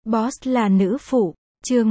Boss là nữ phụ, chương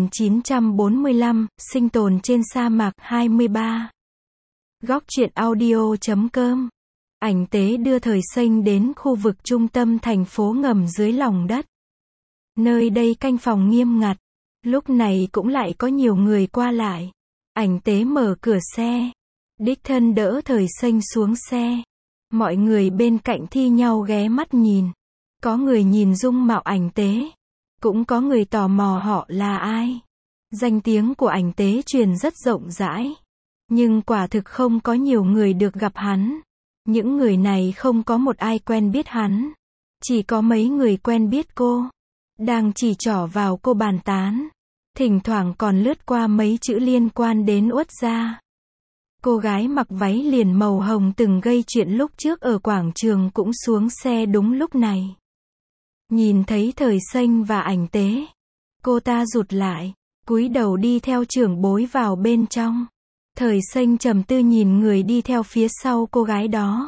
1945, sinh tồn trên sa mạc 23. Góc truyện audio.com. Ảnh tế đưa Thời Xanh đến khu vực trung tâm thành phố ngầm dưới lòng đất. Nơi đây canh phòng nghiêm ngặt, lúc này cũng lại có nhiều người qua lại. Ảnh tế mở cửa xe, đích thân đỡ Thời Xanh xuống xe. Mọi người bên cạnh thi nhau ghé mắt nhìn. Có người nhìn dung mạo ảnh tế, cũng có người tò mò họ là ai. Danh tiếng của ảnh tế truyền rất rộng rãi, nhưng quả thực không có nhiều người được gặp hắn. Những người này không có một ai quen biết hắn, chỉ có mấy người quen biết cô, đang chỉ trỏ vào cô bàn tán, thỉnh thoảng còn lướt qua mấy chữ liên quan đến Uất gia. Cô gái mặc váy liền màu hồng từng gây chuyện lúc trước ở quảng trường cũng xuống xe đúng lúc này. Nhìn thấy Thời Xanh và ảnh tế, cô ta rụt lại, cúi đầu đi theo trưởng bối vào bên trong. Thời Xanh trầm tư nhìn người đi theo phía sau cô gái đó.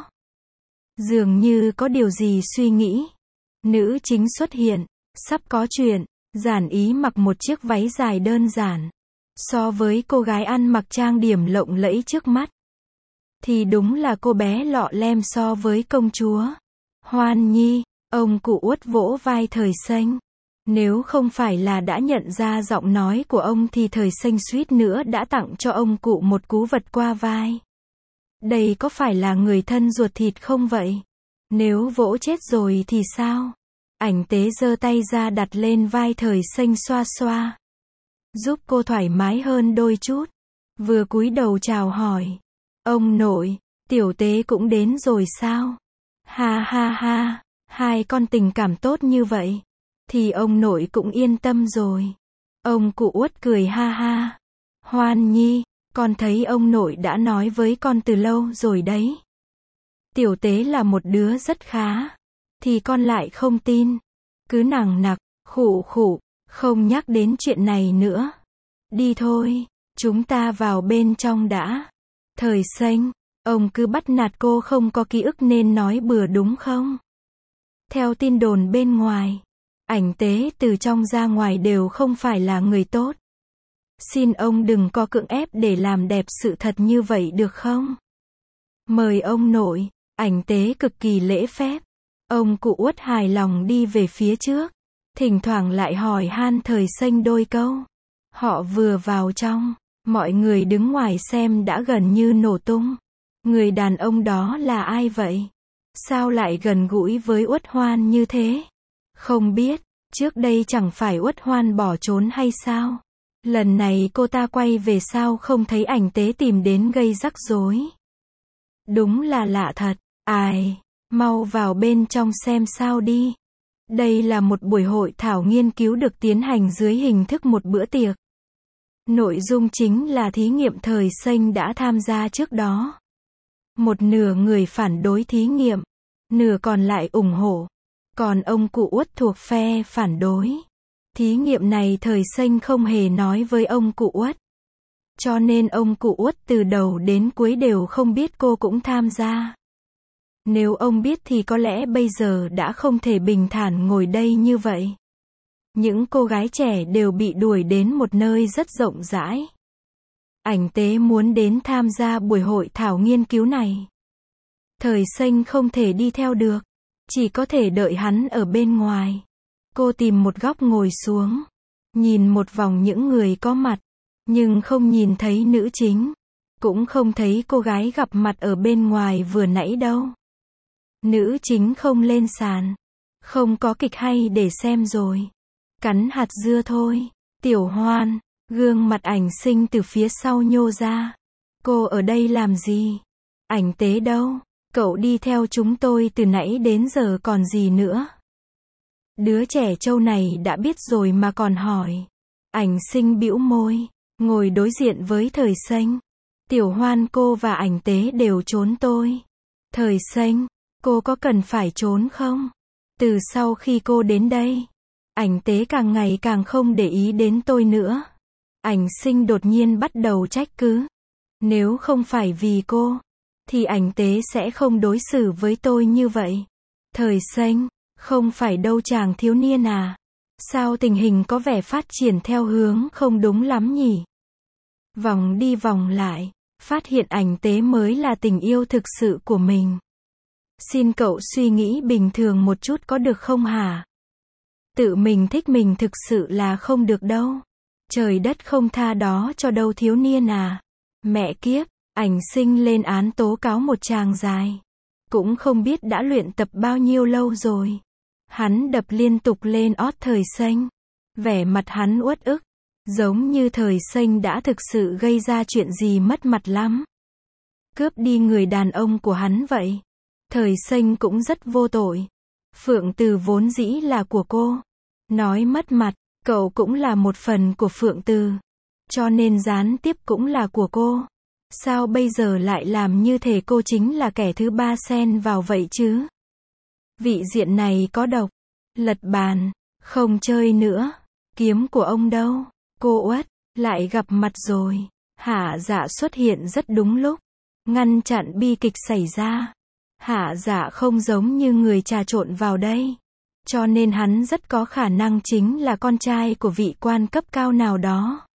Dường như có điều gì suy nghĩ. Nữ chính xuất hiện, sắp có chuyện, giản ý mặc một chiếc váy dài đơn giản. So với cô gái ăn mặc trang điểm lộng lẫy trước mắt, thì đúng là cô bé lọ lem so với công chúa. Hoan Nhi, ông cụ Uất vỗ vai Thời Xanh. Nếu không phải là đã nhận ra giọng nói của ông thì Thời Xanh suýt nữa đã tặng cho ông cụ một cú vật qua vai. Đây có phải là người thân ruột thịt không vậy? Nếu vỗ chết rồi thì sao? Ảnh tế giơ tay ra đặt lên vai Thời Xanh xoa xoa, giúp cô thoải mái hơn đôi chút. Vừa cúi đầu chào hỏi. Ông nội, tiểu tế cũng đến rồi sao? Ha ha ha, hai con tình cảm tốt như vậy, thì ông nội cũng yên tâm rồi. Ông cụ Uất cười ha ha. Hoan Nhi, con thấy ông nội đã nói với con từ lâu rồi đấy. Tiểu tế là một đứa rất khá, thì con lại không tin. Cứ nằng nặc, khụ khụ, không nhắc đến chuyện này nữa. Đi thôi, chúng ta vào bên trong đã. Thời Xanh, ông cứ bắt nạt cô không có ký ức nên nói bừa đúng không? Theo tin đồn bên ngoài, ảnh tế từ trong ra ngoài đều không phải là người tốt. Xin ông đừng có cưỡng ép để làm đẹp sự thật như vậy được không? Mời ông nội. Ảnh tế cực kỳ lễ phép. Ông cụ Uất hài lòng đi về phía trước, thỉnh thoảng lại hỏi han Thời Xanh đôi câu. Họ vừa vào trong, mọi người đứng ngoài xem đã gần như nổ tung. Người đàn ông đó là ai vậy? Sao lại gần gũi với Uất Hoan như thế? Không biết, trước đây chẳng phải Uất Hoan bỏ trốn hay sao? Lần này cô ta quay về sao không thấy ảnh tế tìm đến gây rắc rối? Đúng là lạ thật. Ai, mau vào bên trong xem sao đi. Đây là một buổi hội thảo nghiên cứu được tiến hành dưới hình thức một bữa tiệc. Nội dung chính là thí nghiệm Thời Xanh đã tham gia trước đó. Một nửa người phản đối thí nghiệm, nửa còn lại ủng hộ. Còn ông cụ Uất thuộc phe phản đối. Thí nghiệm này Thời Xanh không hề nói với ông cụ Uất, cho nên ông cụ Uất từ đầu đến cuối đều không biết cô cũng tham gia. Nếu ông biết thì có lẽ bây giờ đã không thể bình thản ngồi đây như vậy. Những cô gái trẻ đều bị đuổi đến một nơi rất rộng rãi. Ảnh tế muốn đến tham gia buổi hội thảo nghiên cứu này. Thời Xanh không thể đi theo được, chỉ có thể đợi hắn ở bên ngoài. Cô tìm một góc ngồi xuống, nhìn một vòng những người có mặt, nhưng không nhìn thấy nữ chính, cũng không thấy cô gái gặp mặt ở bên ngoài vừa nãy đâu. Nữ chính không lên sàn, không có kịch hay để xem rồi. Cắn hạt dưa thôi. Tiểu Hoan, gương mặt ảnh sinh từ phía sau nhô ra. Cô ở đây làm gì? Ảnh tế đâu? Cậu đi theo chúng tôi từ nãy đến giờ còn gì nữa? Đứa trẻ trâu này đã biết rồi mà còn hỏi. Ảnh sinh bĩu môi, ngồi đối diện với Thời Xanh. Tiểu Hoan, cô và ảnh tế đều trốn tôi. Thời Xanh, cô có cần phải trốn không? Từ sau khi cô đến đây, ảnh tế càng ngày càng không để ý đến tôi nữa. Ảnh sinh đột nhiên bắt đầu trách cứ. Nếu không phải vì cô, thì ảnh tế sẽ không đối xử với tôi như vậy. Thời Xanh, không phải đâu chàng thiếu niên à. Sao tình hình có vẻ phát triển theo hướng không đúng lắm nhỉ? Vòng đi vòng lại, phát hiện ảnh tế mới là tình yêu thực sự của mình. Xin cậu suy nghĩ bình thường một chút có được không hả? Tự mình thích mình thực sự là không được đâu. Trời đất không tha đó cho đâu thiếu niên à. Mẹ kiếp, ảnh sinh lên án tố cáo một chàng dài. Cũng không biết đã luyện tập bao nhiêu lâu rồi. Hắn đập liên tục lên ót Thời Xanh. Vẻ mặt hắn uất ức. Giống như Thời Xanh đã thực sự gây ra chuyện gì mất mặt lắm. Cướp đi người đàn ông của hắn vậy. Thời Xanh cũng rất vô tội. Phượng Từ vốn dĩ là của cô. Nói mất mặt, cậu cũng là một phần của Phượng Từ. Cho nên gián tiếp cũng là của cô. Sao bây giờ lại làm như thể cô chính là kẻ thứ ba xen vào vậy chứ? Vị diện này có độc. Lật bàn, không chơi nữa. Kiếm của ông đâu? Cô Uất, lại gặp mặt rồi. Hạ Dạ xuất hiện rất đúng lúc. Ngăn chặn bi kịch xảy ra. Hạ Dạ không giống như người trà trộn vào đây. Cho nên hắn rất có khả năng chính là con trai của vị quan cấp cao nào đó.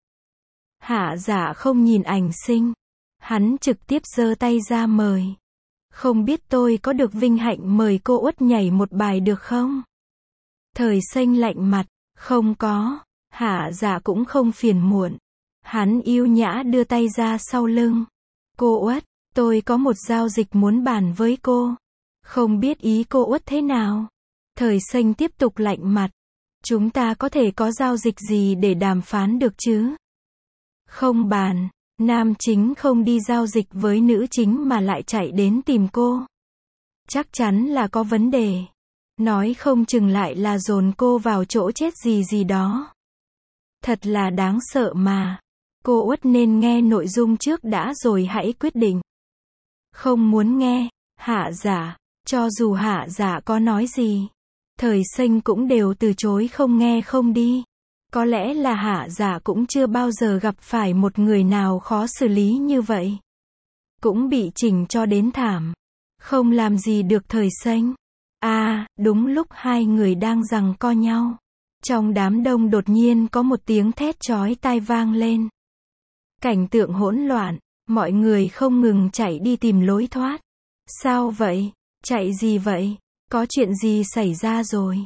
Hạ Dạ không nhìn ảnh sinh. Hắn trực tiếp giơ tay ra mời. Không biết tôi có được vinh hạnh mời cô Uất nhảy một bài được không? Thời Xanh lạnh mặt. Không có. Hạ Dạ cũng không phiền muộn. Hắn yêu nhã đưa tay ra sau lưng. Cô Uất, tôi có một giao dịch muốn bàn với cô. Không biết ý cô Uất thế nào? Thời Xanh tiếp tục lạnh mặt. Chúng ta có thể có giao dịch gì để đàm phán được chứ? Không bàn. Nam chính không đi giao dịch với nữ chính mà lại chạy đến tìm cô. Chắc chắn là có vấn đề. Nói không chừng lại là dồn cô vào chỗ chết gì gì đó. Thật là đáng sợ mà. Cô Uất nên nghe nội dung trước đã rồi hãy quyết định. Không muốn nghe. Hạ Dạ. Cho dù Hạ Dạ có nói gì, Thời Xanh cũng đều từ chối không nghe không đi. Có lẽ là Hạ Dạ cũng chưa bao giờ gặp phải một người nào khó xử lý như vậy. Cũng bị chỉnh cho đến thảm. Không làm gì được Thời Xanh. Đúng lúc hai người đang giằng co nhau. Trong đám đông đột nhiên có một tiếng thét chói tai vang lên. Cảnh tượng hỗn loạn, mọi người không ngừng chạy đi tìm lối thoát. Sao vậy? Chạy gì vậy? Có chuyện gì xảy ra rồi?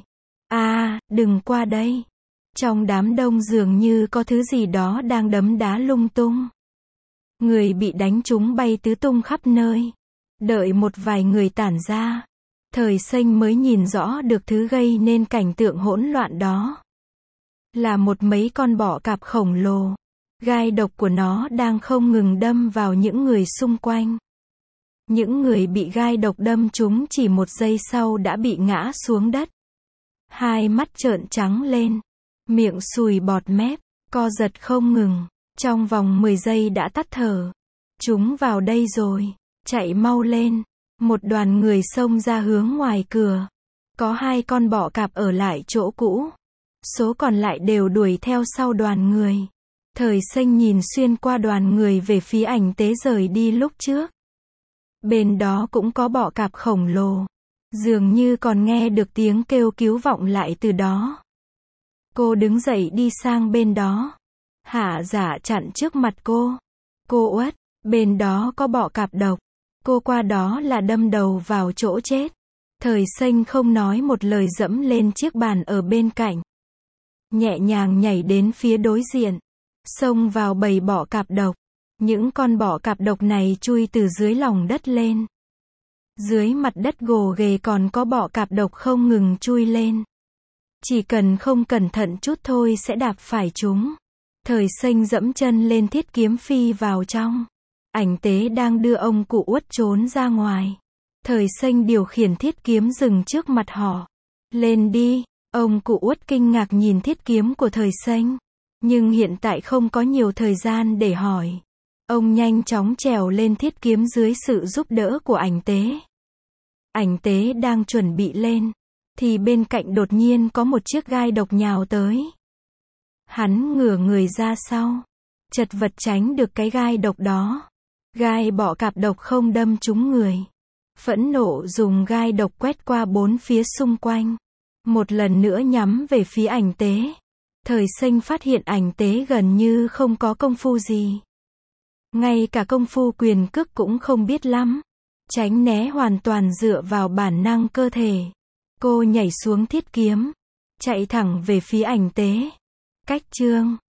Đừng qua đây. Trong đám đông dường như có thứ gì đó đang đấm đá lung tung. Người bị đánh trúng bay tứ tung khắp nơi. Đợi một vài người tản ra, Thời Xanh mới nhìn rõ được thứ gây nên cảnh tượng hỗn loạn đó. Là một mấy con bọ cạp khổng lồ. Gai độc của nó đang không ngừng đâm vào những người xung quanh. Những người bị gai độc đâm trúng chỉ một giây sau đã bị ngã xuống đất. Hai mắt trợn trắng lên. Miệng sùi bọt mép, co giật không ngừng. Trong vòng 10 giây đã tắt thở. Chúng vào đây rồi. Chạy mau lên. Một đoàn người xông ra hướng ngoài cửa. Có 2 con bọ cạp ở lại chỗ cũ. Số còn lại đều đuổi theo sau đoàn người. Thời Xanh nhìn xuyên qua đoàn người về phía ảnh tế rời đi lúc trước. Bên đó cũng có bọ cạp khổng lồ. Dường như còn nghe được tiếng kêu cứu vọng lại từ đó. Cô đứng dậy đi sang bên đó. Hạ Dạ chặn trước mặt cô. Cô Uất, bên đó có bọ cạp độc. Cô qua đó là đâm đầu vào chỗ chết. Thời Xanh không nói một lời dẫm lên chiếc bàn ở bên cạnh. Nhẹ nhàng nhảy đến phía đối diện. Xông vào bầy bọ cạp độc. Những con bọ cạp độc này chui từ dưới lòng đất lên. Dưới mặt đất gồ ghề còn có bọ cạp độc không ngừng chui lên. Chỉ cần không cẩn thận chút thôi sẽ đạp phải chúng. Thời Xanh dẫm chân lên thiết kiếm phi vào trong. Ảnh tế đang đưa ông cụ Uất trốn ra ngoài. Thời Xanh điều khiển thiết kiếm dừng trước mặt họ. Lên đi. Ông cụ Uất kinh ngạc nhìn thiết kiếm của Thời Xanh. Nhưng hiện tại không có nhiều thời gian để hỏi. Ông nhanh chóng trèo lên thiết kiếm dưới sự giúp đỡ của ảnh tế. Ảnh tế đang chuẩn bị lên. Thì bên cạnh đột nhiên có một chiếc gai độc nhào tới. Hắn ngửa người ra sau. Chật vật tránh được cái gai độc đó. Gai bọ cạp độc không đâm trúng người. Phẫn nộ dùng gai độc quét qua bốn phía xung quanh. Một lần nữa nhắm về phía ảnh tế. Thời Xanh phát hiện ảnh tế gần như không có công phu gì. Ngay cả công phu quyền cước cũng không biết lắm. Tránh né hoàn toàn dựa vào bản năng cơ thể. Cô nhảy xuống thiết kiếm. Chạy thẳng về phía ảnh tế. Cách chương